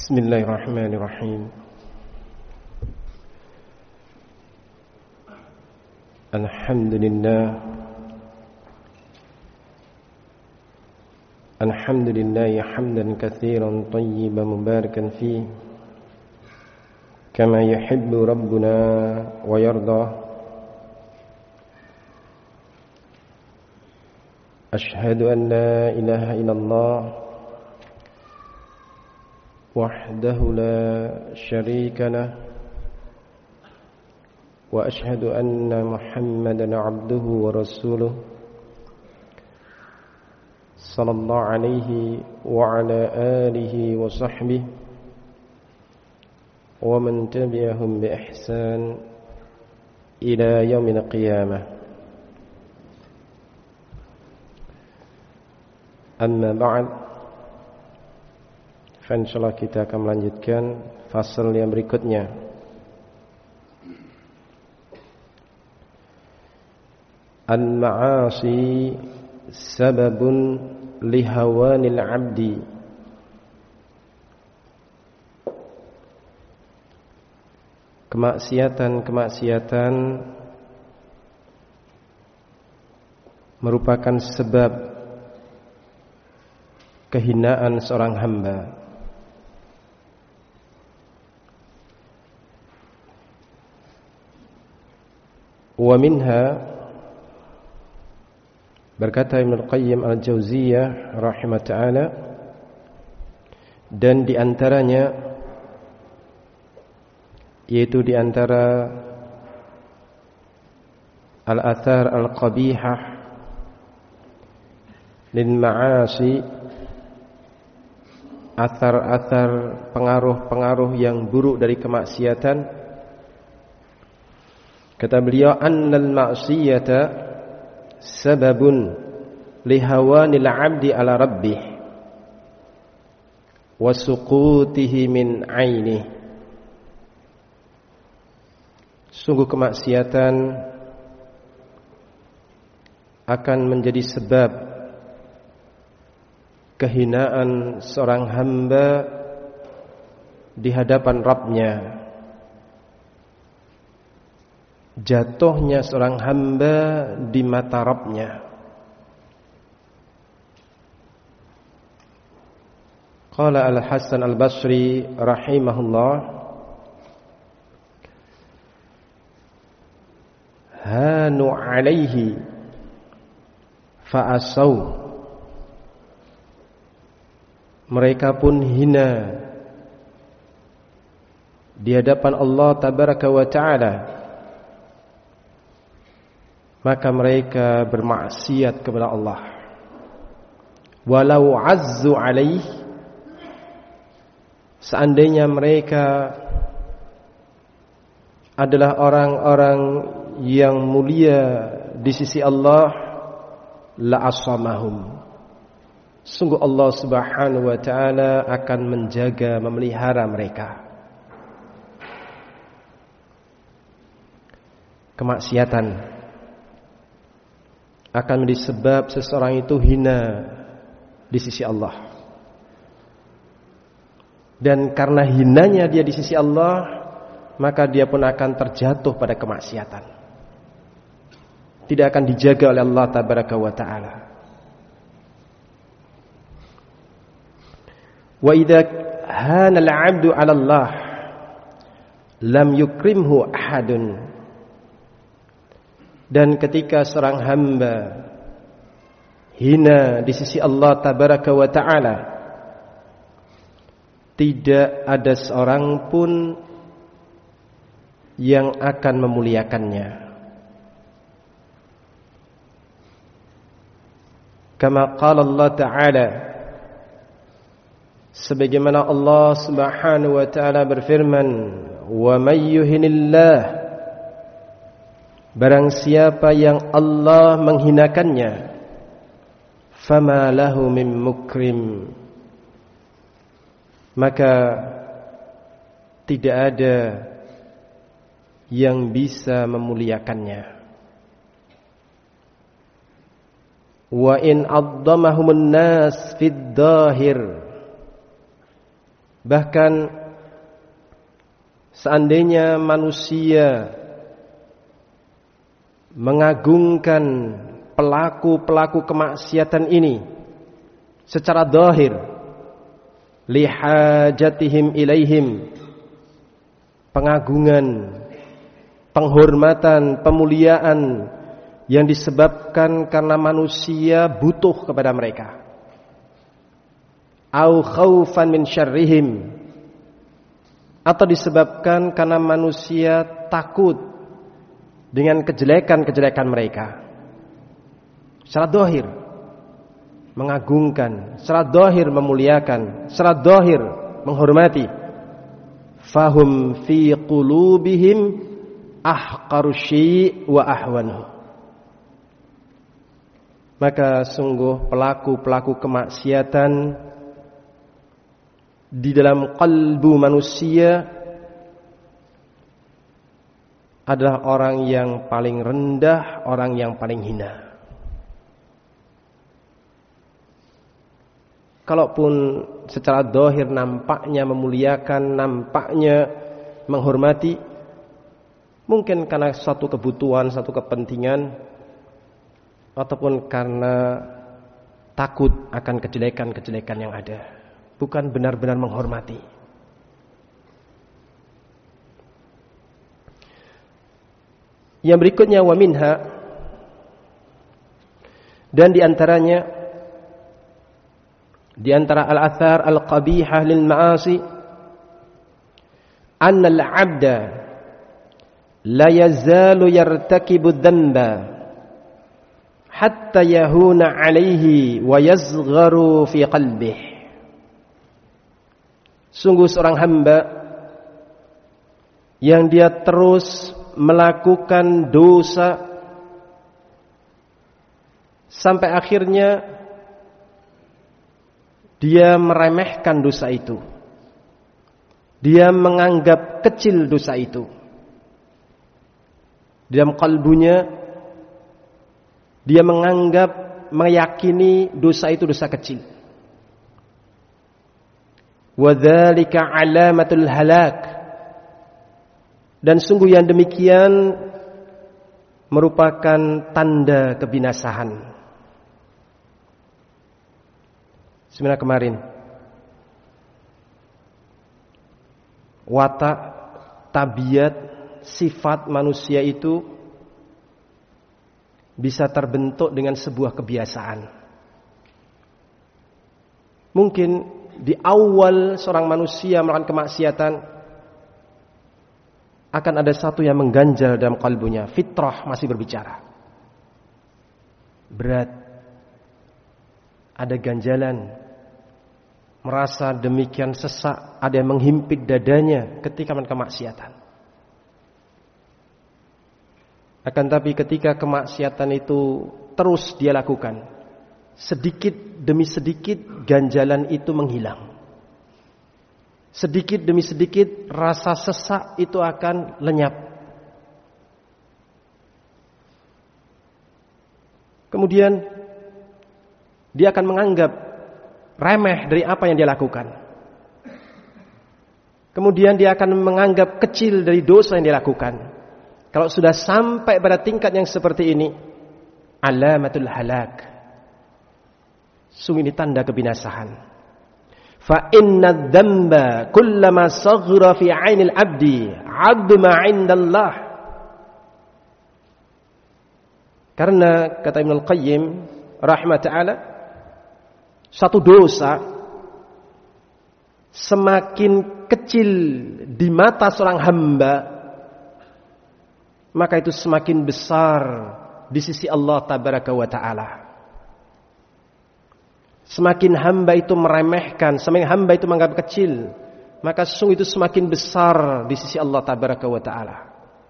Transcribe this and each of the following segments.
Bismillahirrahmanirrahim. Alhamdulillah hamdan katsiran tayyiban mubarakan fihi kama yuhibbu rabbuna wa yarda. Ashhadu an la ilaha illallah wahdahu la syarika lah wa ashhadu anna Muhammadan abduhu wa rasuluh sallallahu alaihi wa ala alihi wa sahbihi wa man tabi'ahum bi ihsan ila yaumil qiyamah. Amma ba'd, insyaallah kita akan melanjutkan fasal yang berikutnya. Al-ma'asi sababun lihawanil 'abdi. Kemaksiatan merupakan sebab kehinaan seorang hamba. Wa minha, berkata Ibnu Qayyim Al-Jauziyah rahimah ta'ala, dan di antaranya, yaitu di antara al-athar al-qabihah lil ma'asi, athar-athar, pengaruh-pengaruh yang buruk dari kemaksiatan. Kata beliau, annal ma'siyata sababun lihawanil 'abdi ala rabbih wa suqutihi min 'ainihi. Sungguh kemaksiatan akan menjadi sebab kehinaan seorang hamba di hadapan Rabb-Nya, jatuhnya seorang hamba di mata Rabb-Nya. Qala Al-Hasan Al-Basri rahimahullah, hanu alaihi fa'asau. Mereka pun hina di hadapan Allah tabaraka wa ta'ala, maka mereka bermaksiat kepada Allah. Walau azzu alaih, seandainya mereka adalah orang-orang yang mulia di sisi Allah, la asamahum, sungguh Allah subhanahu wa ta'ala akan menjaga, memelihara mereka. Kemaksiatan akan menjadi sebab seseorang itu hina di sisi Allah. Dan karena hinanya dia di sisi Allah, maka dia pun akan terjatuh pada kemaksiatan. Tidak akan dijaga oleh Allah tabaraka wa ta'ala. Wa idza hana al-'abdu 'ala Allah lam yukrimhu ahadun. Dan ketika seorang hamba hina di sisi Allah tabaraka wa ta'ala, tidak ada seorang pun yang akan memuliakannya. Kama qala Allah ta'ala, sebagaimana Allah subhanahu wa ta'ala berfirman, wa may yuhinillah, barang siapa yang Allah menghinakannya, fama lahu min mukrim, maka tidak ada yang bisa memuliakannya. Wa in 'azzamahumun nas fid dhahir, Bahkan seandainya manusia mengagungkan pelaku-pelaku kemaksiatan ini secara zahir, lihajatihim ilaihim, pengagungan, penghormatan, pemuliaan yang disebabkan karena manusia butuh kepada mereka, au khaufan min syarrihim, atau disebabkan karena manusia takut dengan kejelekan-kejelekan mereka. Secara zahir mengagungkan, secara zahir memuliakan, secara zahir menghormati. Fahum fi qulubihim ahqaru syai' wa ahwanuhu. Maka sungguh pelaku-pelaku kemaksiatan di dalam kalbu manusia adalah orang yang paling rendah, orang yang paling hina. Kalaupun secara zahir nampaknya memuliakan, nampaknya menghormati, mungkin karena satu kebutuhan, satu kepentingan, ataupun karena takut akan kejelekan-kejelekan yang ada, bukan benar-benar menghormati. Yang berikutnya, wa minha, dan diantaranya, di antara al-athar al-qabihah lil ma'asi, anna al-'abda la yazalu yartakibu dhanba hatta yahuna alaihi wa yazgharu fi qalbih. Sungguh seorang hamba yang dia terus melakukan dosa sampai akhirnya dia meremehkan dosa itu, dia menganggap kecil dosa itu. Dalam kalbunya dia menganggap, meyakini dosa itu dosa kecil. Wa dzalika alamatul halak. Dan sungguh yang demikian merupakan tanda kebinasaan. Sebenarnya kemarin watak, tabiat, sifat manusia itu bisa terbentuk dengan sebuah kebiasaan. Mungkin di awal seorang manusia melakukan kemaksiatan akan ada satu yang mengganjal dalam kalbunya. Fitrah masih berbicara. Berat. Ada ganjalan. Merasa demikian sesak. Ada yang menghimpit dadanya ketika melakukan kemaksiatan. Akan tapi ketika kemaksiatan itu terus dia lakukan, sedikit demi sedikit ganjalan itu menghilang. Sedikit demi sedikit rasa sesak itu akan lenyap. Kemudian dia akan menganggap remeh dari apa yang dia lakukan. Kemudian dia akan menganggap kecil dari dosa yang dia lakukan. Kalau sudah sampai pada tingkat yang seperti ini, alamatul halak. Sungguh ini tanda kebinasaan. Fa inna dzamba kullama saghara fi 'ainil 'abdi 'azma 'indallah. Karena kata Ibnu Al-Qayyim rahimah ta'ala, satu dosa semakin kecil di mata seorang hamba, maka itu semakin besar di sisi Allah tabaraka wa ta'ala. Semakin hamba itu meremehkan, semakin hamba itu menganggap kecil, maka sungguh itu semakin besar di sisi Allah tabaraka wa ta'ala.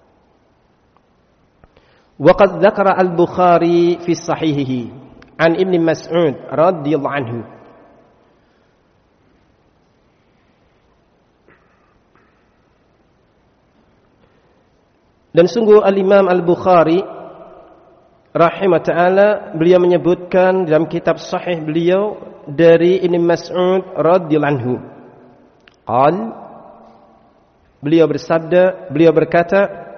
Wa qad dzakara al-Bukhari fi sahihihi an Ibnu Mas'ud radhiyallahu anhu. Dan sungguh Al-Imam Al-Bukhari rahimah ta'ala, beliau menyebutkan dalam kitab sahih beliau dari Ibnu Mas'ud radhiyallahu anhu, Qal, beliau bersabda, beliau berkata,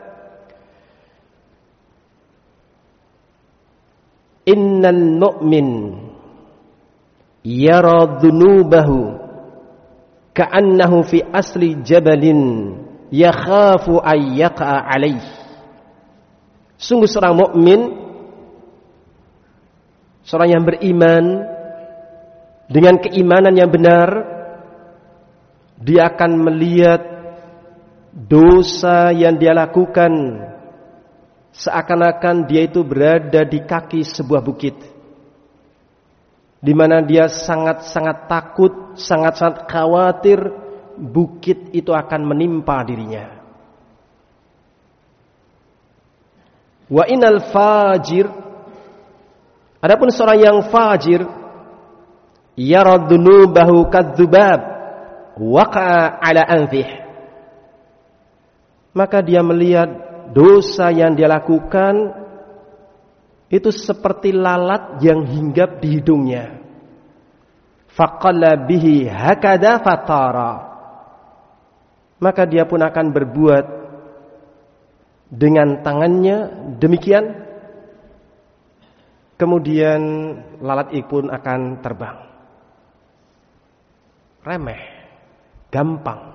innal mu'min yara dhunubahu ka'annahu fi asli jabalin yakhafu an yaqa'a alaih. Sungguh seorang mukmin, seorang yang beriman dengan keimanan yang benar, dia akan melihat dosa yang dia lakukan seakan-akan dia itu berada di kaki sebuah bukit, di mana dia sangat-sangat takut, sangat-sangat khawatir bukit itu akan menimpa dirinya. Wa inal fajir, adapun seorang yang fajir, yara dhunubahu kadzubab waqa'a ala anfih, maka dia melihat dosa yang dia lakukan itu seperti lalat yang hinggap di hidungnya. Faqalla bihi hakada fatara, maka dia pun akan berbuat dengan tangannya demikian, kemudian lalat itu pun akan terbang. Remeh, gampang.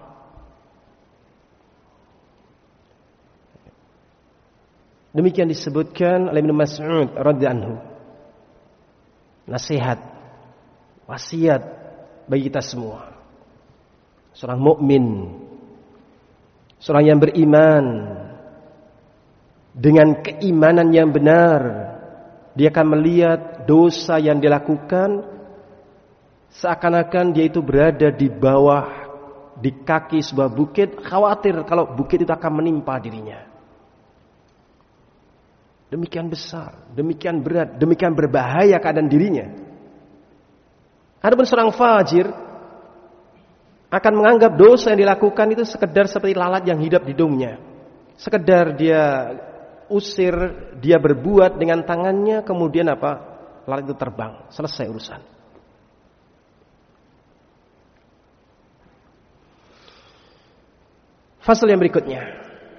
Demikian disebutkan oleh Ibnu Mas'ud radhiyallahu anhu. Nasihat, wasiat bagi kita semua. Seorang mukmin, seorang yang beriman dengan keimanan yang benar, dia akan melihat dosa yang dilakukan seakan-akan dia itu berada di bawah, di kaki sebuah bukit, khawatir kalau bukit itu akan menimpa dirinya. Demikian besar, demikian berat, demikian berbahaya keadaan dirinya. Adapun seorang fajir akan menganggap dosa yang dilakukan itu sekedar seperti lalat yang hidup di hidungnya. Sekedar dia usir, dia berbuat dengan tangannya, kemudian apa? Lalat itu terbang, selesai urusan. Fasal yang berikutnya,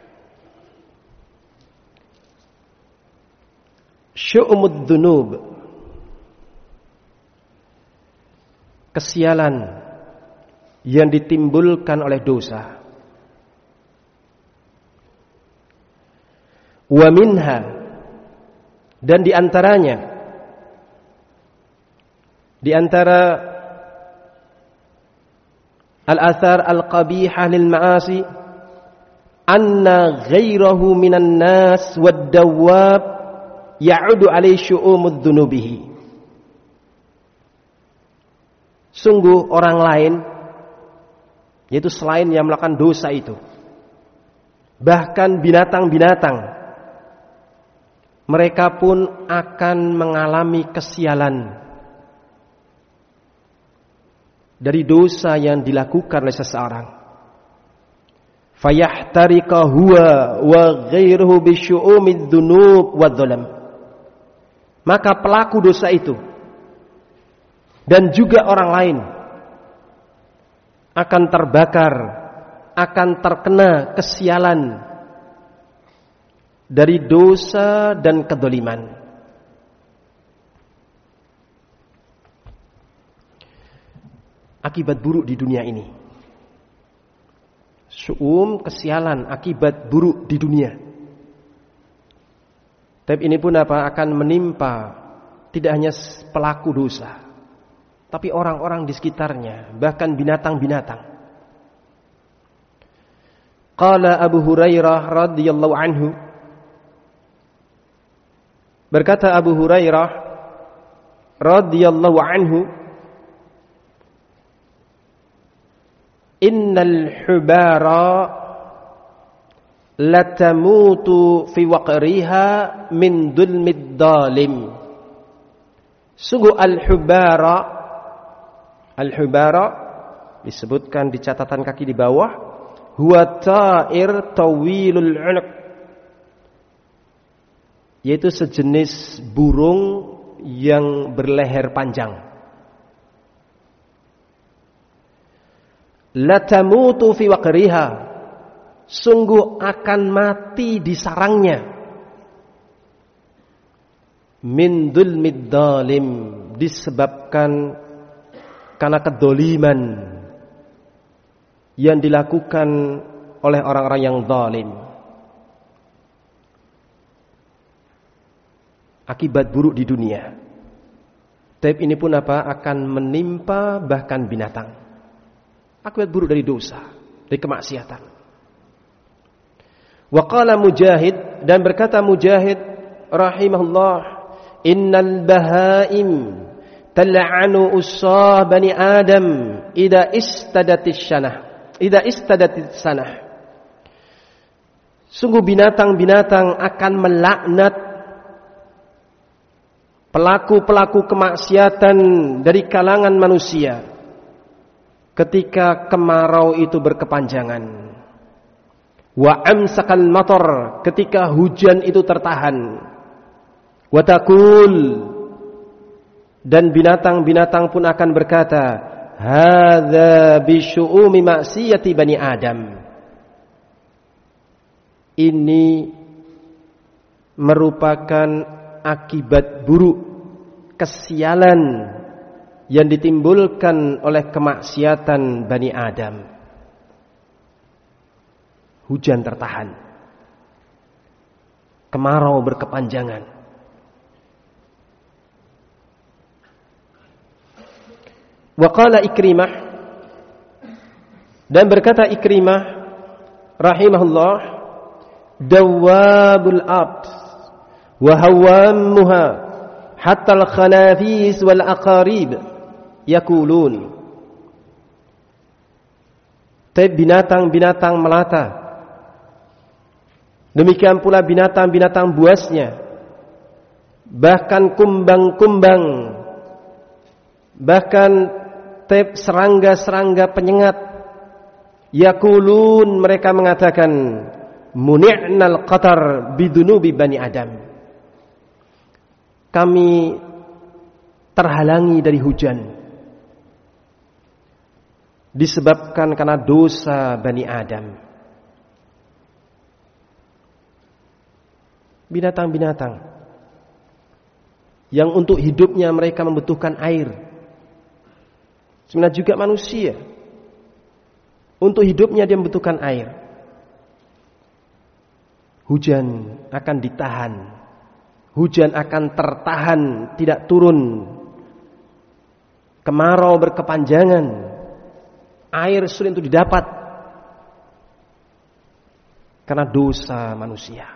syu'umud dzunub, kesialan yang ditimbulkan oleh dosa. Wa minha, dan di antaranya, di antara al-athar al-qabihah lil ma'asi, anna ghairahu minan nas wad dawab ya'udu alaihi syu'umud dzunubihi. Sungguh orang lain, yaitu selain yang melakukan dosa itu, bahkan binatang-binatang, mereka pun akan mengalami kesialan dari dosa yang dilakukan oleh seseorang. Fayahtariqa huwa wa ghairuhu bisyu'umid dzunub wadh-dhalam, maka pelaku dosa itu dan juga orang lain akan terbakar, akan terkena kesialan dari dosa dan kedzaliman. Akibat buruk di dunia ini, kesialan akibat buruk di dunia. Tapi ini pun akan menimpa tidak hanya pelaku dosa, tapi orang-orang di sekitarnya, bahkan binatang-binatang. Qala Abu Hurairah radhiyallahu anhu, berkata Abu Hurairah radhiyallahu anhu, innal hubara latamutu fi waqriha min dhulmid dhalim. Sungguh al-hubara disebutkan di catatan kaki di bawah, huwa ta'ir tawilul 'unuq, yaitu sejenis burung yang berleher panjang. latamutu fi waqriha, sungguh akan mati di sarangnya. Min dzulmid dhalim, disebabkan karena kedoliman yang dilakukan oleh orang-orang yang zalim. Akibat buruk di dunia. Tapi ini pun akan menimpa bahkan binatang. Akibat buruk dari dosa, dari kemaksiatan. Wa qala Mujahid, dan berkata Mujahid rahimahullah, innal bahaim tal'anu usah bani Adam idza istadatis sanah. Sungguh binatang-binatang akan melaknat pelaku-pelaku kemaksiatan dari kalangan manusia ketika kemarau itu berkepanjangan. Wa amsakal matar, ketika hujan itu tertahan. Wa taqul, dan binatang-binatang pun akan berkata, hadza bi syu'umi maksiyati bani Adam. Ini merupakan akibat buruk, kesialan yang ditimbulkan oleh kemaksiatan Bani Adam. Hujan tertahan, kemarau berkepanjangan. Wa qala Ikrimah, dan berkata Ikrimah rahimahullah, dawabul abd wa hawamuha hatta al-khanafis wal aqarib yaqulun. Binatang-binatang melata, demikian pula binatang-binatang buasnya, bahkan kumbang-kumbang, bahkan serangga-serangga penyengat, yaqulun, mereka mengatakan, muni'nal qatar bidunubi bani Adam. Kami terhalangi dari hujan disebabkan karena dosa Bani Adam. Binatang-binatang yang untuk hidupnya mereka membutuhkan air, sebenarnya juga manusia untuk hidupnya dia membutuhkan air. Hujan akan ditahan, hujan akan tertahan, tidak turun. Kemarau berkepanjangan, air sulit untuk didapat karena dosa manusia.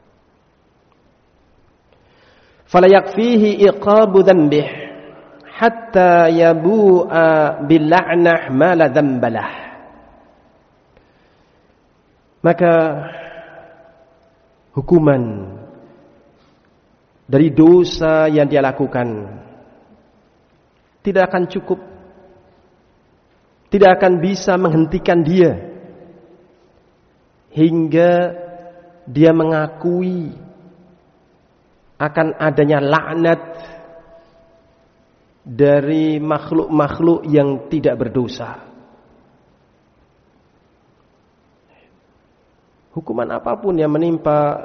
Fala yakfihi iqabu dhanbih hatta yabu'a bil la'nah ma la dhanbalah. Maka hukuman dari dosa yang dia lakukan tidak akan cukup, tidak akan bisa menghentikan dia hingga dia mengakui akan adanya laknat dari makhluk-makhluk yang tidak berdosa. Hukuman apapun yang menimpa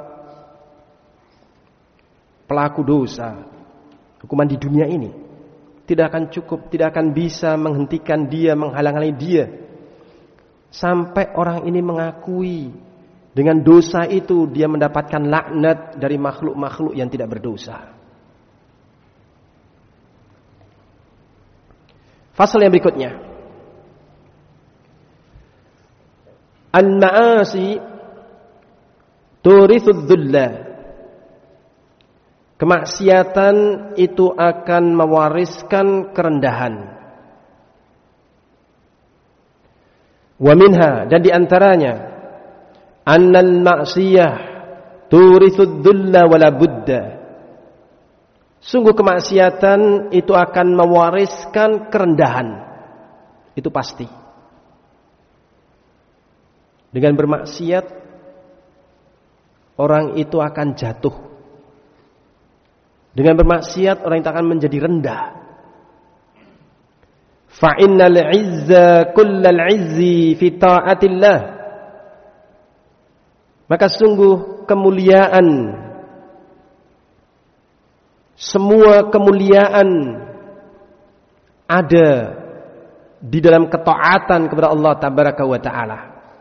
pelaku dosa, hukuman di dunia ini tidak akan cukup, tidak akan bisa menghentikan dia, menghalang-halangi dia sampai orang ini mengakui dengan dosa itu dia mendapatkan laknat dari makhluk-makhluk yang tidak berdosa. Fasal yang berikutnya, an-ma'asi turithud dhulla. Kemaksiatan itu akan mewariskan kerendahan. Wa minha, dan diantaranya, annal ma'siyah turithud dhulla wala budda. Sungguh kemaksiatan itu akan mewariskan kerendahan. Itu pasti. Dengan bermaksiat, orang itu akan jatuh. Dengan bermaksiat orang itu akan menjadi rendah. Fa innal 'izza kullal 'izzi fi ta'atillah. Maka sungguh kemuliaan, semua kemuliaan ada di dalam ketaatan kepada Allah Tabaraka wa Ta'ala.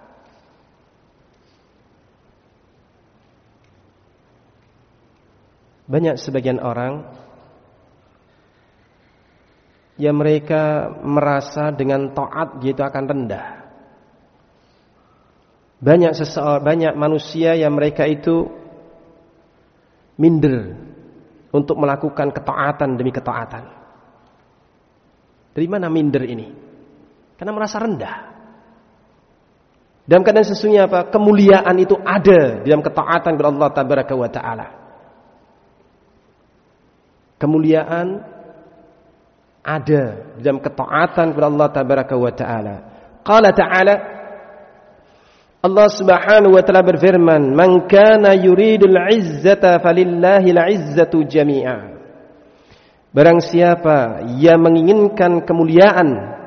Banyak sebagian orang yang mereka merasa dengan taat dia itu akan rendah. Banyak manusia yang mereka itu minder untuk melakukan ketaatan demi ketaatan. Dari mana minder ini? Karena merasa rendah. Dalam keadaan sesungguhnya apa? Kemuliaan itu ada di dalam ketaatan kepada Allah Tabaraka wa Ta'ala. Kemuliaan ada di dalam ketaatan kepada Allah Tabaraka wa Ta'ala. Qala ta'ala, Allah Subhanahu wa Ta'ala berfirman, "Man kana yuridul 'izzata falillahil 'izzatu jami'a." Barang siapa yang menginginkan kemuliaan,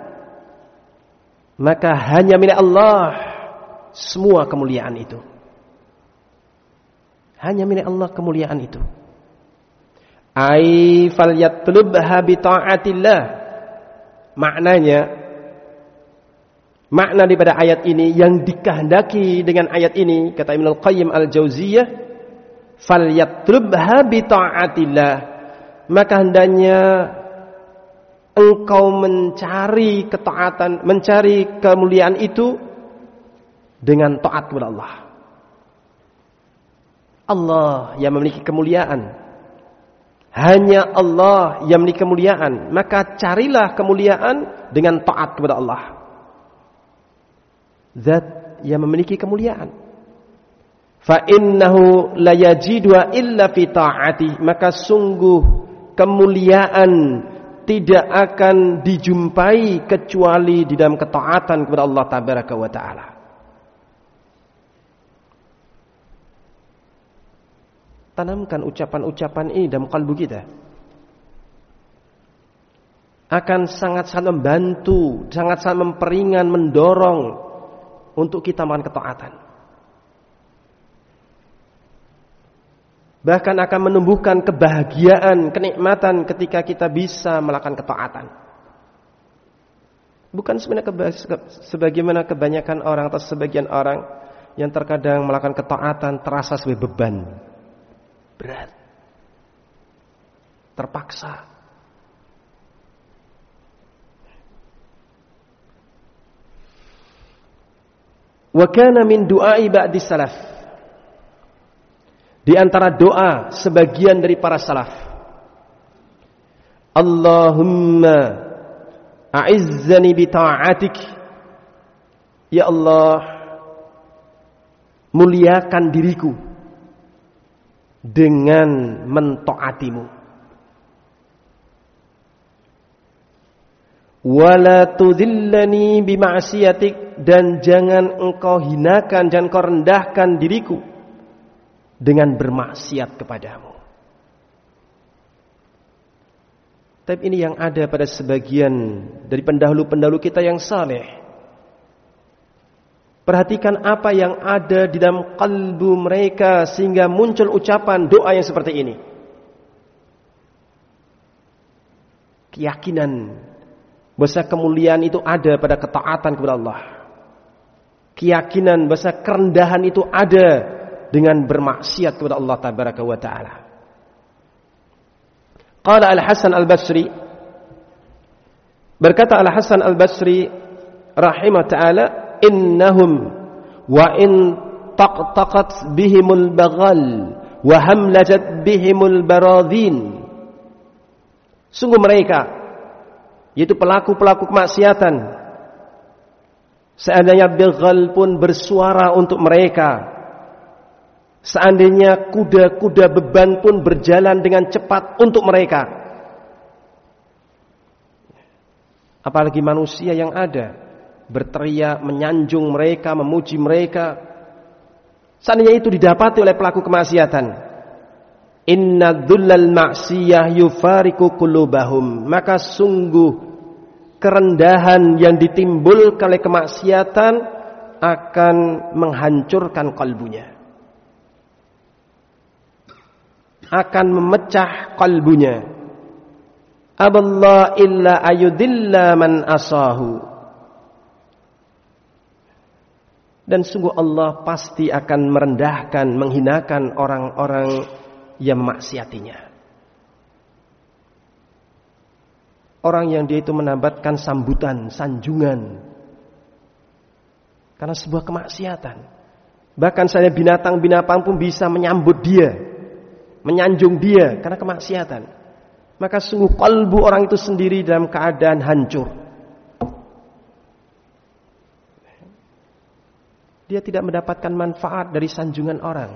maka hanya milik Allah semua kemuliaan itu. Hanya milik Allah kemuliaan itu. Ai falyatlubha bi ta'atillah. Makna daripada ayat ini yang dikehendaki dengan ayat ini, kata Ibnu Qayyim Al-Jauziyah, falyatlubha bi ta'atillah. Maka hendaknya engkau mencari ketaatan, mencari kemuliaan itu dengan taat kepada Allah. Allah yang memiliki kemuliaan. Hanya Allah yang memiliki kemuliaan. Maka carilah kemuliaan dengan taat kepada Allah. Zat yang memiliki kemuliaan. Fa innahu la yajidu illa fi ta'ati. Maka sungguh kemuliaan tidak akan dijumpai kecuali di dalam ketaatan kepada Allah Tabaraka wa Ta'ala. Tanamkan ucapan-ucapan ini dalam kalbu kita. Akan sangat-sangat membantu, sangat-sangat memperingan, mendorong untuk kita melakukan ketaatan. Bahkan akan menumbuhkan kebahagiaan, kenikmatan ketika kita bisa melakukan ketaatan. Bukan sebagaimana kebanyakan orang atau sebagian orang yang terkadang melakukan ketaatan terasa sebagai beban. Berat, terpaksa. Wa kana min du'ai ba'di salaf. Di antara doa sebagian dari para salaf, Allahumma a'izzani bi ta'atik. Ya Allah, muliakan diriku dengan mentaatimu. Wala tudhillani bima'siyatik, dan jangan engkau hinakan, jangan engkau rendahkan diriku dengan bermaksiat kepadamu. Tapi ini yang ada pada sebagian dari pendahulu-pendahulu kita yang saleh. Perhatikan apa yang ada di dalam kalbu mereka sehingga muncul ucapan doa yang seperti ini. Keyakinan bahwa kemuliaan itu ada pada ketaatan kepada Allah. Keyakinan bahwa kerendahan itu ada dengan bermaksiat kepada Allah Tabaraka wa Ta'ala. Qala Al-Hasan Al-Basri, berkata Al-Hasan Al-Basri rahimah ta'ala, innahum wa in taqtaqat bihimul baghal wa hamlajat bihimul baradhin. Sungguh mereka, yaitu pelaku-pelaku kemaksiatan, seandainya baghal pun bersuara untuk mereka, seandainya kuda-kuda beban pun berjalan dengan cepat untuk mereka, apalagi manusia yang ada berteriak, menyanjung mereka, memuji mereka, seandainya itu didapati oleh pelaku kemaksiatan, inna dhullal ma'siyah yufariku qulubahum, maka sungguh kerendahan yang ditimbulkan oleh kemaksiatan akan menghancurkan kalbunya, akan memecah kalbunya. Aballah illa ayudilla man asahu. Dan sungguh Allah pasti akan merendahkan, menghinakan orang-orang yang maksiatinya. Orang yang dia itu menambatkan sambutan, sanjungan karena sebuah kemaksiatan. Bahkan saya binatang-binatang pun bisa menyambut dia, menyanjung dia karena kemaksiatan. Maka sungguh kalbu orang itu sendiri dalam keadaan hancur. Dia tidak mendapatkan manfaat dari sanjungan orang.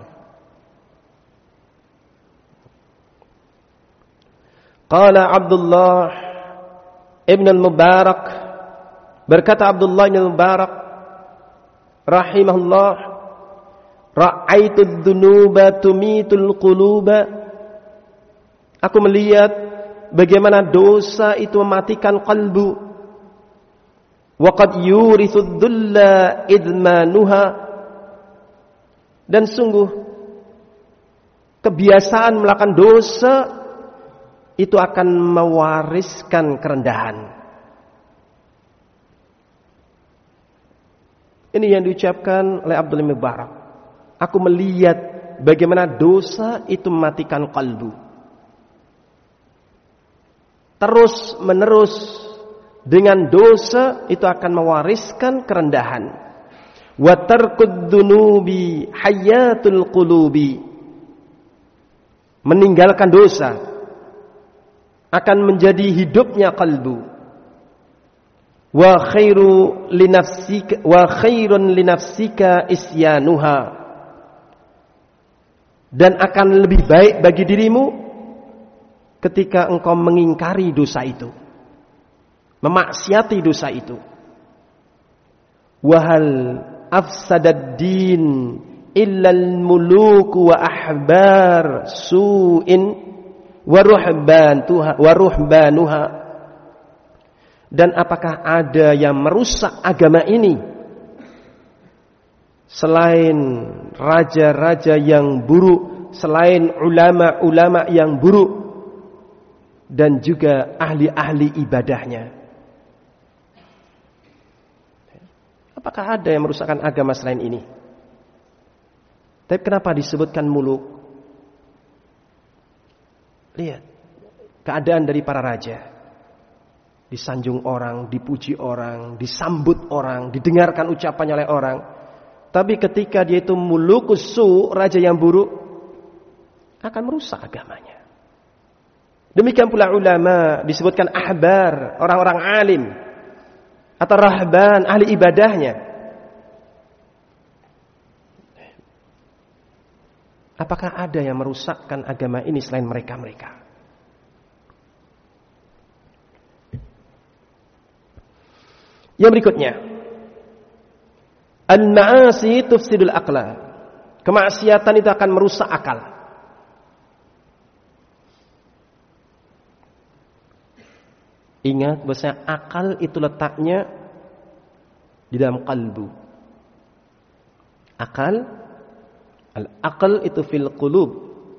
Qala Abdullah ibn al-Mubarak, berkata Abdullah ibn al-Mubarak rahimahullah, ra'aitu adh-dhunuba tumitul quluba. Aku melihat bagaimana dosa itu mematikan kalbu. Waqad yurithu dhulla idmanuha. Dan sungguh kebiasaan melakukan dosa itu akan mewariskan kerendahan. Ini yang diucapkan oleh Abdullah bin Mubarak. Aku melihat bagaimana dosa itu mematikan kalbu. Terus menerus dengan dosa itu akan mewariskan kerendahan. Wa tarkud dzunubi hayatul qulubi. Meninggalkan dosa akan menjadi hidupnya kalbu. Wa khairun li nafsika isyanuha. Dan akan lebih baik bagi dirimu ketika engkau mengingkari dosa itu, memaksiati dosa itu. Wahal afsadad din illal muluk wa ahbar su'in wa ruhbanuha. Dan apakah ada yang merusak agama ini selain raja-raja yang buruk, selain ulama-ulama yang buruk, dan juga ahli-ahli ibadahnya? Apakah ada yang merusakkan agama selain ini? Tapi kenapa disebutkan muluk? Lihat keadaan dari para raja. Disanjung orang, dipuji orang, disambut orang, didengarkan ucapannya oleh orang. Tapi ketika dia itu mulukus su, raja yang buruk, akan merusak agamanya. Demikian pula ulama, disebutkan ahbar, orang-orang alim, atau rahban, ahli ibadahnya. Apakah ada yang merusakkan agama ini selain mereka-mereka? Yang berikutnya, al-ma'asi tufsidul aqla. Kemaksiatan itu akan merusak akal. Ingat bahwasanya akal itu letaknya di dalam kalbu. Akal, al-aql itu fil qulub.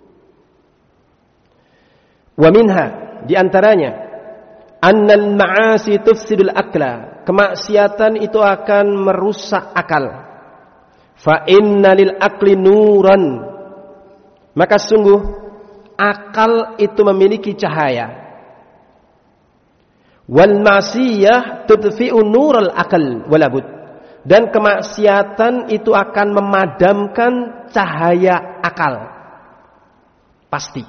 Wa minha, di antaranya, annal ma'asi tufsidul aqla. Kemaksiatan itu akan merusak akal. Fa inna lil aqli nuran. Maka sungguh akal itu memiliki cahaya. Wal ma'siyah tudfi'u nural aql walabud. Dan kemaksiatan itu akan memadamkan cahaya akal. Pasti.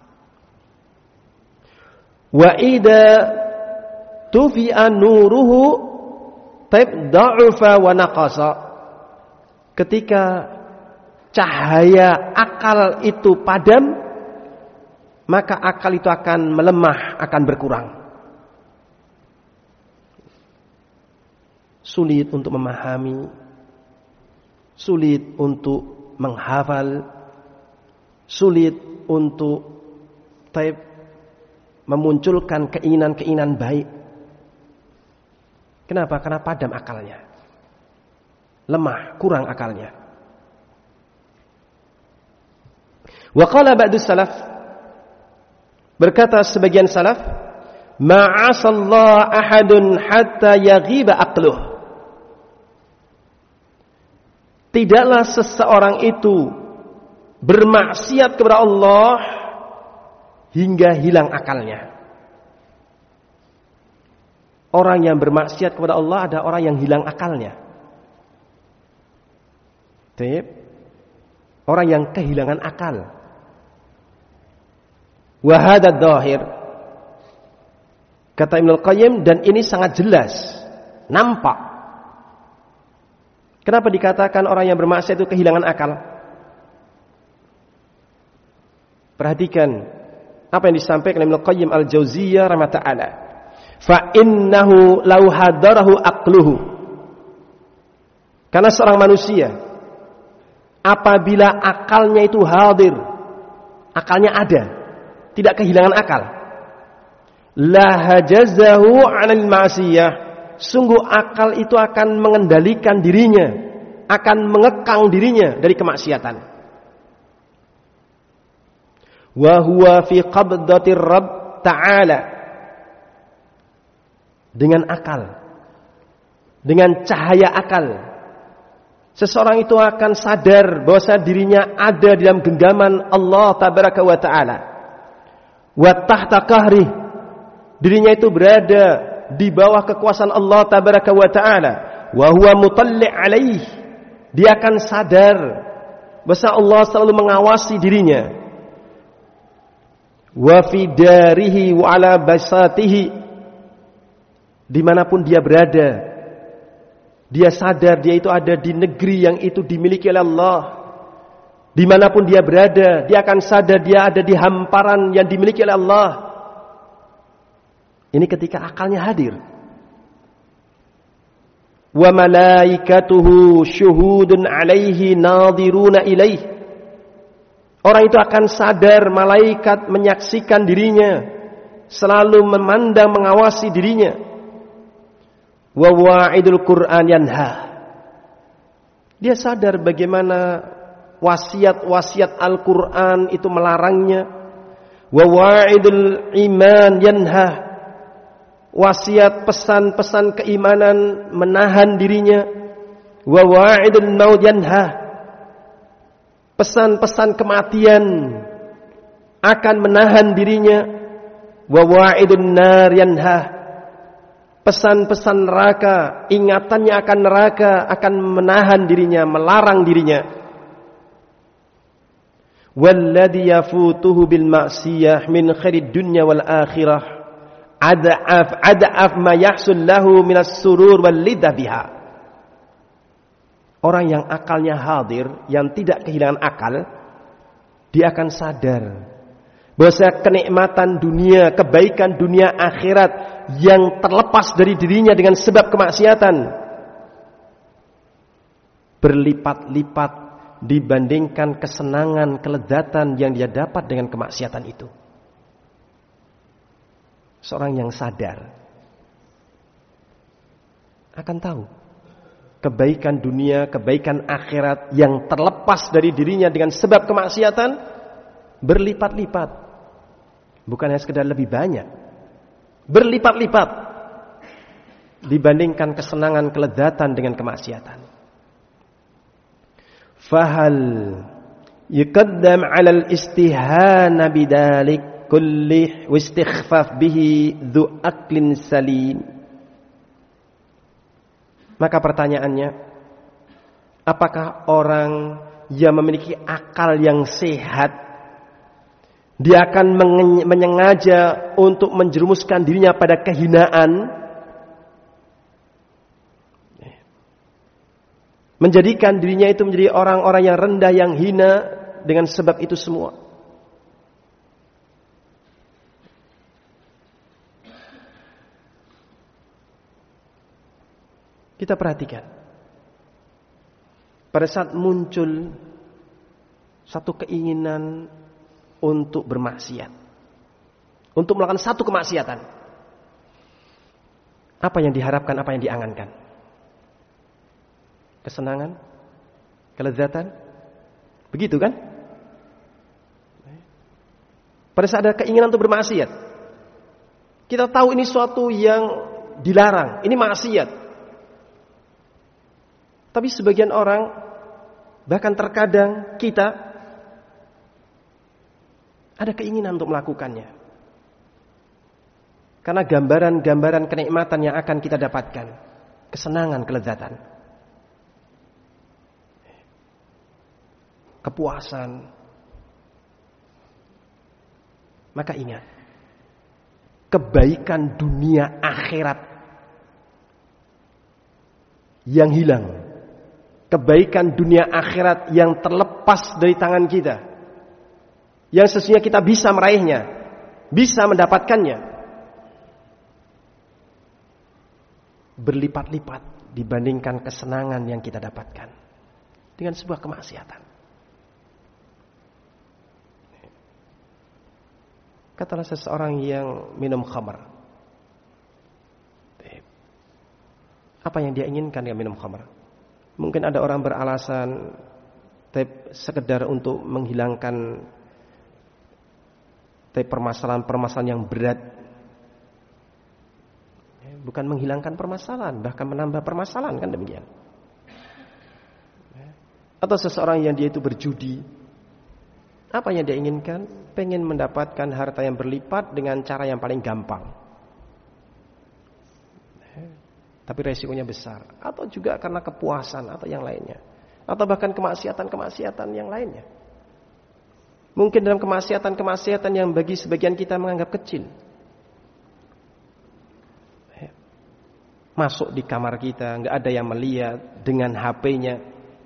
Wa idza tufi'a nuruhu da'ufa wa naqasa. Ketika cahaya akal itu padam, maka akal itu akan melemah, akan berkurang. Sulit untuk memahami, sulit untuk menghafal, sulit untuk memunculkan keinginan-keinginan baik. Kenapa? Karena padam akalnya. Lemah, kurang akalnya. Wa qala ba'du salaf, berkata sebagian salaf, ma'asallah ahadun hatta yaghiba aqluh. Tidaklah seseorang itu bermaksiat kepada Allah hingga hilang akalnya. Orang yang bermaksiat kepada Allah ada orang yang hilang akalnya. Orang yang kehilangan akal. Wa hadha dhahir. Kata Ibnu Qayyim, dan ini sangat jelas, nampak. Kenapa dikatakan orang yang bermaksiat itu kehilangan akal? Perhatikan apa yang disampaikan Ibnu Qayyim al-Jauziyah rahimahullah. Fa innahu law hadarahu aqluhu. Karena seorang manusia apabila akalnya itu hadir, akalnya ada, tidak kehilangan akal, la hajazahu 'anil ma'siyah, sungguh akal itu akan mengendalikan dirinya, akan mengekang dirinya dari kemaksiatan. Wa huwa fi qabdatir Rabb ta'ala. Dengan akal, dengan cahaya akal, seseorang itu akan sadar bahwa dirinya ada di dalam genggaman Allah tabaraka wa ta'ala. Wa tahta qahrih, dirinya itu berada di bawah kekuasaan Allah tabaraka wa ta'ala. Wa huwa mutalli' alaih, dia akan sadar bahwa Allah selalu mengawasi dirinya. Wa fi darihi wa ala basatihi, dimanapun dia berada, dia sadar dia itu ada di negeri yang itu dimiliki oleh Allah. Dimanapun dia berada, dia akan sadar dia ada di hamparan yang dimiliki oleh Allah. Ini ketika akalnya hadir. Wa malaikatuhu syuhudun alaihi nadiruna ilaih. Orang itu akan sadar malaikat menyaksikan dirinya, selalu memandang, mengawasi dirinya. Wa wa'idul Qur'an yanha. Dia sadar bagaimana wasiat-wasiat Al-Qur'an itu melarangnya. Wa wa'idul iman yanha. Wasiat pesan-pesan keimanan menahan dirinya. Wa wa'idul maut yanha. Pesan-pesan kematian akan menahan dirinya. Wa wa'idun nar yanha. Pesan-pesan neraka, ingatannya akan neraka akan menahan dirinya, melarang dirinya. Walladhi yafutuhu bil ma'siyah min khairid dunya wal akhirah ad'af ma yahsul lahu minas surur wal lidah biha. Orang yang akalnya hadir, yang tidak kehilangan akal, dia akan sadar bahwa kenikmatan dunia, kebaikan dunia akhirat yang terlepas dari dirinya dengan sebab kemaksiatan berlipat-lipat dibandingkan kesenangan, kelezatan yang dia dapat dengan kemaksiatan itu. Seorang yang sadar akan tahu kebaikan dunia, kebaikan akhirat yang terlepas dari dirinya dengan sebab kemaksiatan berlipat-lipat, bukan hanya sekedar lebih banyak, berlipat-lipat dibandingkan kesenangan, kelezatan dengan kemaksiatan. Fahal yuqaddam 'ala al-istihana bidalik kullih wa istighfaf bihi dhu aqlin salim. Maka pertanyaannya, apakah orang yang memiliki akal yang sehat, dia akan menyengaja untuk menjerumuskan dirinya pada kehinaan, menjadikan dirinya itu menjadi orang-orang yang rendah, yang hina dengan sebab itu semua? Kita perhatikan, pada saat muncul satu keinginan untuk bermaksiat, untuk melakukan satu kemaksiatan, Apa yang diharapkan, apa yang diangankan? Kesenangan, kelezatan, begitu kan? Pada saat ada keinginan untuk bermaksiat, kita tahu ini suatu yang dilarang, ini maksiat. Tapi sebagian orang, bahkan terkadang kita ada keinginan untuk melakukannya. Karena gambaran-gambaran kenikmatan yang akan kita dapatkan, kesenangan, kelezatan, kepuasan. Maka ingat, kebaikan dunia akhirat yang hilang, kebaikan dunia akhirat yang terlepas dari tangan kita, yang sesungguhnya kita bisa meraihnya, bisa mendapatkannya, berlipat-lipat dibandingkan kesenangan yang kita dapatkan dengan sebuah kemaksiatan. Katalah seseorang yang minum khamar, apa yang dia inginkan dengan minum khamar? Mungkin ada orang beralasan sekedar untuk menghilangkan permasalahan-permasalahan yang berat. Bukan menghilangkan permasalahan, bahkan menambah permasalahan, kan demikian. Atau seseorang yang dia itu berjudi, apa yang dia inginkan? Pengen mendapatkan harta yang berlipat dengan cara yang paling gampang, tapi resikonya besar. Atau juga karena kepuasan atau yang lainnya, atau bahkan kemaksiatan-kemaksiatan yang lainnya. Mungkin dalam kemaksiatan-kemaksiatan yang bagi sebagian kita menganggap kecil, masuk di kamar kita, nggak ada yang melihat dengan HP-nya.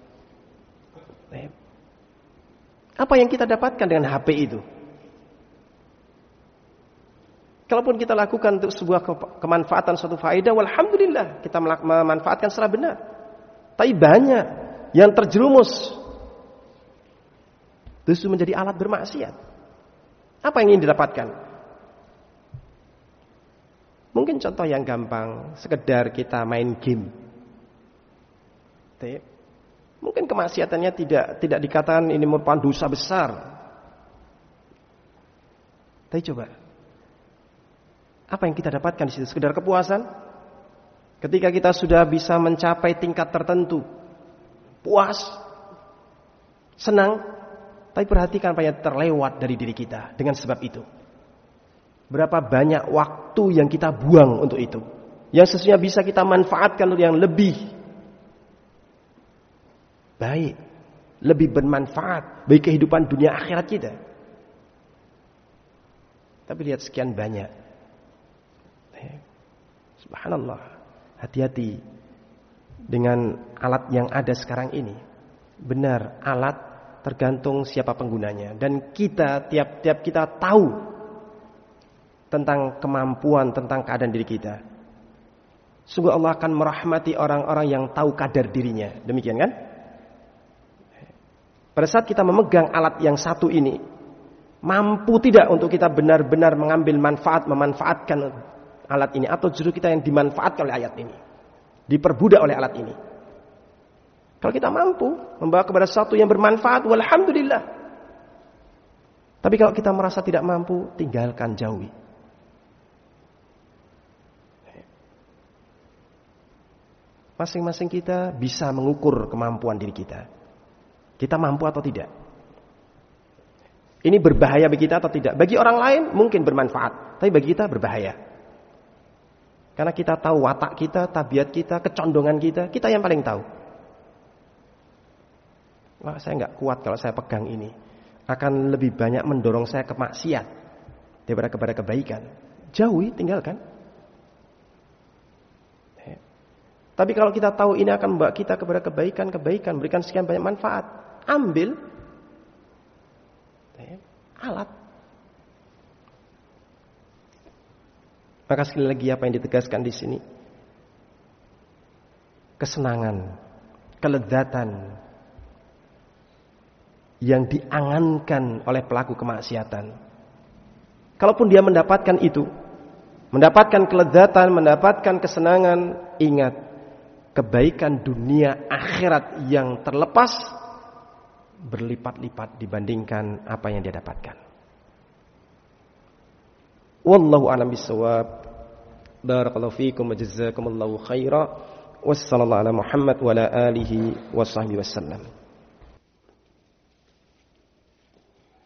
Apa yang kita dapatkan dengan HP itu? Kalaupun kita lakukan untuk sebuah kemanfaatan, suatu faedah, walhamdulillah, kita memanfaatkan secara benar. Tapi banyak yang terjerumus justru menjadi alat bermaksiat. Apa yang ingin didapatkan? Mungkin contoh yang gampang, sekedar kita main game. Mungkin kemaksiatannya tidak dikatakan ini merupakan dosa besar. Tapi coba, apa yang kita dapatkan di situ? Sekedar kepuasan? Ketika kita sudah bisa mencapai tingkat tertentu, puas, senang, tapi perhatikan apa yang terlewat dari diri kita dengan sebab itu. Berapa banyak waktu yang kita buang untuk itu, yang sesungguhnya bisa kita manfaatkan untuk yang lebih baik, lebih bermanfaat bagi kehidupan dunia akhirat kita. Tapi lihat sekian banyak. Subhanallah, hati-hati dengan alat yang ada sekarang ini. Benar, alat tergantung siapa penggunanya, dan kita tiap kita tahu tentang kemampuan, tentang keadaan diri kita. Sungguh Allah akan merahmati orang-orang yang tahu kadar dirinya. Demikian kan? Pada saat kita memegang alat yang satu ini, mampu tidak untuk kita benar-benar mengambil manfaat, memanfaatkan alat ini, atau justru kita yang dimanfaatkan oleh ayat ini, diperbudak oleh alat ini. Kalau kita mampu membawa kepada sesuatu yang bermanfaat, walhamdulillah. Tapi kalau kita merasa tidak mampu, tinggalkan, jauhi. Masing-masing kita bisa mengukur kemampuan diri kita. Kita mampu atau tidak. Ini berbahaya bagi kita atau tidak. Bagi orang lain mungkin bermanfaat, tapi bagi kita berbahaya. Karena kita tahu watak kita, tabiat kita, kecondongan kita, kita yang paling tahu. Wah, saya nggak kuat kalau saya pegang ini. Akan lebih banyak mendorong saya ke maksiat daripada kepada kebaikan. Jauhi, tinggalkan. Tapi kalau kita tahu ini akan membawa kita kepada kebaikan, berikan sekian banyak manfaat, ambil alat. Maka sekali lagi apa yang ditegaskan di sini? Kesenangan, kelezatan yang diangankan oleh pelaku kemaksiatan. Kalaupun dia mendapatkan itu, mendapatkan kelezatan, mendapatkan kesenangan, ingat kebaikan dunia akhirat yang terlepas berlipat-lipat dibandingkan apa yang dia dapatkan. Wallahu a'lam bissawab. Barakallahu fiikum wa jazakumullahu khaira. Wassallallahu ala Muhammad wa ala alihi wa sahbihi wasallam.